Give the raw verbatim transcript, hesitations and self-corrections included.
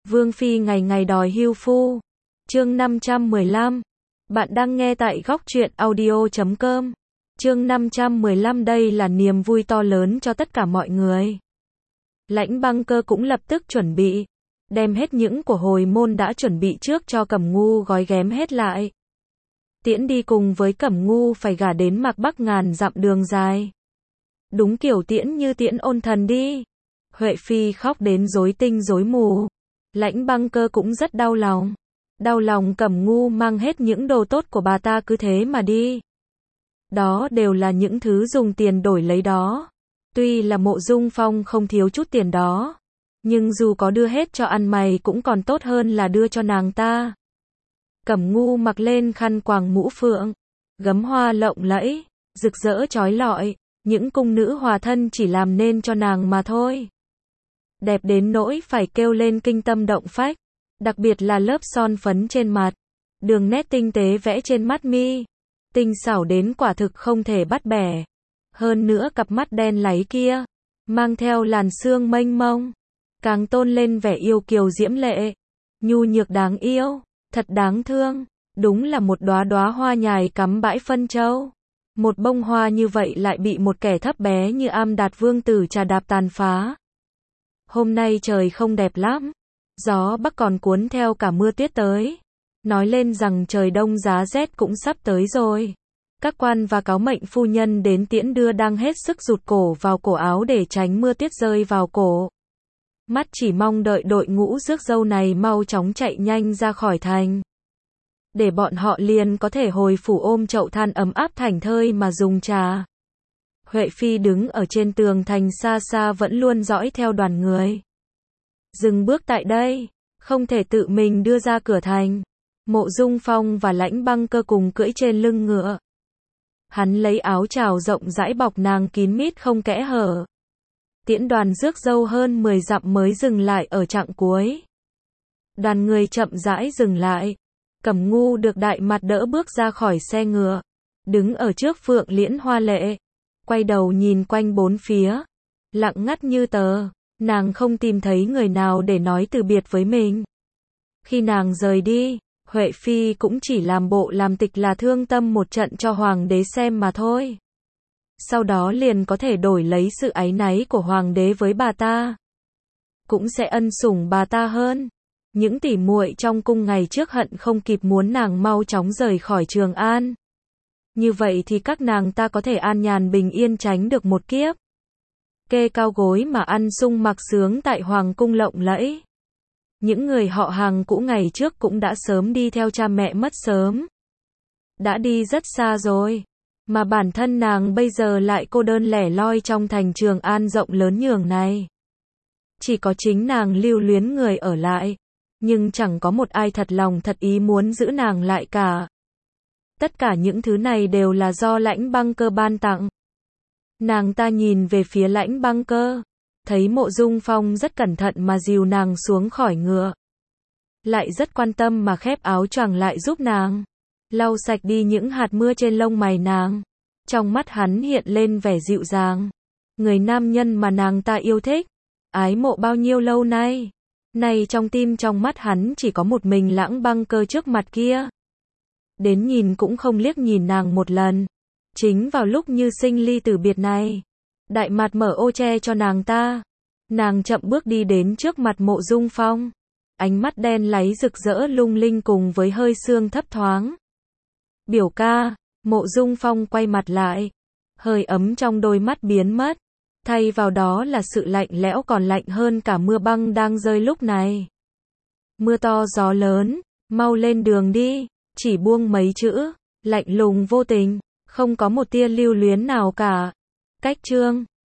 Vương Phi ngày ngày đòi hưu phu. Chương năm trăm mười lăm. Bạn đang nghe tại góc truyện audio chấm com. Chương năm trăm mười lăm. Đây là niềm vui to lớn cho tất cả mọi người. Lãnh Băng Cơ cũng lập tức chuẩn bị, đem hết những của hồi môn đã chuẩn bị trước cho Cẩm Ngu gói ghém hết lại. Tiễn đi cùng với Cẩm Ngu phải gả đến Mạc Bắc ngàn dặm đường dài. Đúng kiểu tiễn như tiễn ôn thần đi. Huệ Phi khóc đến rối tinh rối mù. Lãnh Băng Cơ cũng rất đau lòng. Đau lòng Cẩm Ngu mang hết những đồ tốt của bà ta cứ thế mà đi. Đó đều là những thứ dùng tiền đổi lấy đó. Tuy là Mộ Dung Phong không thiếu chút tiền đó, nhưng dù có đưa hết cho ăn mày cũng còn tốt hơn là đưa cho nàng ta. Cẩm Ngu mặc lên khăn quàng mũ phượng, gấm hoa lộng lẫy, rực rỡ chói lọi, những cung nữ hòa thân chỉ làm nên cho nàng mà thôi. Đẹp đến nỗi phải kêu lên kinh tâm động phách, đặc biệt là lớp son phấn trên mặt, đường nét tinh tế vẽ trên mắt mi, tinh xảo đến quả thực không thể bắt bẻ. Hơn nữa cặp mắt đen láy kia, mang theo làn sương mênh mông, càng tôn lên vẻ yêu kiều diễm lệ, nhu nhược đáng yêu, thật đáng thương, đúng là một đóa đóa hoa nhài cắm bãi phân châu. Một bông hoa như vậy lại bị một kẻ thấp bé như Am Đạt Vương tử trà đạp tàn phá. Hôm nay trời không đẹp lắm, gió bắc còn cuốn theo cả mưa tuyết tới, nói lên rằng trời đông giá rét cũng sắp tới rồi. Các quan và cáo mệnh phu nhân đến tiễn đưa đang hết sức rụt cổ vào cổ áo để tránh mưa tuyết rơi vào cổ. Mắt chỉ mong đợi đội ngũ rước dâu này mau chóng chạy nhanh ra khỏi thành, để bọn họ liền có thể hồi phủ ôm chậu than ấm áp thảnh thơi mà dùng trà. Huệ Phi đứng ở trên tường thành xa xa vẫn luôn dõi theo đoàn người. Dừng bước tại đây, không thể tự mình đưa ra cửa thành. Mộ Dung Phong và Lãnh Băng Cơ cùng cưỡi trên lưng ngựa. Hắn lấy áo trào rộng rãi bọc nàng kín mít không kẽ hở. Tiễn đoàn rước dâu hơn mười dặm mới dừng lại ở chặng cuối. Đoàn người chậm rãi dừng lại. Cẩm Ngu được Đại Mặt đỡ bước ra khỏi xe ngựa, đứng ở trước Phượng Liễn hoa lệ, quay đầu nhìn quanh bốn phía, lặng ngắt như tờ, nàng không tìm thấy người nào để nói từ biệt với mình. Khi nàng rời đi, Huệ Phi cũng chỉ làm bộ làm tịch là thương tâm một trận cho hoàng đế xem mà thôi. Sau đó liền có thể đổi lấy sự áy náy của hoàng đế với bà ta, cũng sẽ ân sủng bà ta hơn. Những tỉ muội trong cung ngày trước hận không kịp muốn nàng mau chóng rời khỏi Trường An. Như vậy thì các nàng ta có thể an nhàn bình yên tránh được một kiếp. Kê cao gối mà ăn sung mặc sướng tại hoàng cung lộng lẫy. Những người họ hàng cũ ngày trước cũng đã sớm đi theo cha mẹ mất sớm. Đã đi rất xa rồi. Mà bản thân nàng bây giờ lại cô đơn lẻ loi trong thành Trường An rộng lớn nhường này. Chỉ có chính nàng lưu luyến người ở lại. Nhưng chẳng có một ai thật lòng thật ý muốn giữ nàng lại cả. Tất cả những thứ này đều là do Lãnh Băng Cơ ban tặng. Nàng ta nhìn về phía Lãnh Băng Cơ, thấy Mộ Dung Phong rất cẩn thận mà dìu nàng xuống khỏi ngựa. Lại rất quan tâm mà khép áo choàng lại giúp nàng, lau sạch đi những hạt mưa trên lông mày nàng. Trong mắt hắn hiện lên vẻ dịu dàng. Người nam nhân mà nàng ta yêu thích, ái mộ bao nhiêu lâu nay. Này trong tim trong mắt hắn chỉ có một mình Lãnh Băng Cơ trước mặt kia. Đến nhìn cũng không liếc nhìn nàng một lần. Chính vào lúc như sinh ly tử biệt này, Đại Mặt mở ô che cho nàng ta. Nàng chậm bước đi đến trước mặt Mộ Dung Phong. Ánh mắt đen láy rực rỡ lung linh cùng với hơi sương thấp thoáng. Biểu ca. Mộ Dung Phong quay mặt lại. Hơi ấm trong đôi mắt biến mất. Thay vào đó là sự lạnh lẽo còn lạnh hơn cả mưa băng đang rơi lúc này. Mưa to gió lớn, mau lên đường đi, chỉ buông mấy chữ, lạnh lùng vô tình, không có một tia lưu luyến nào cả. Cách chương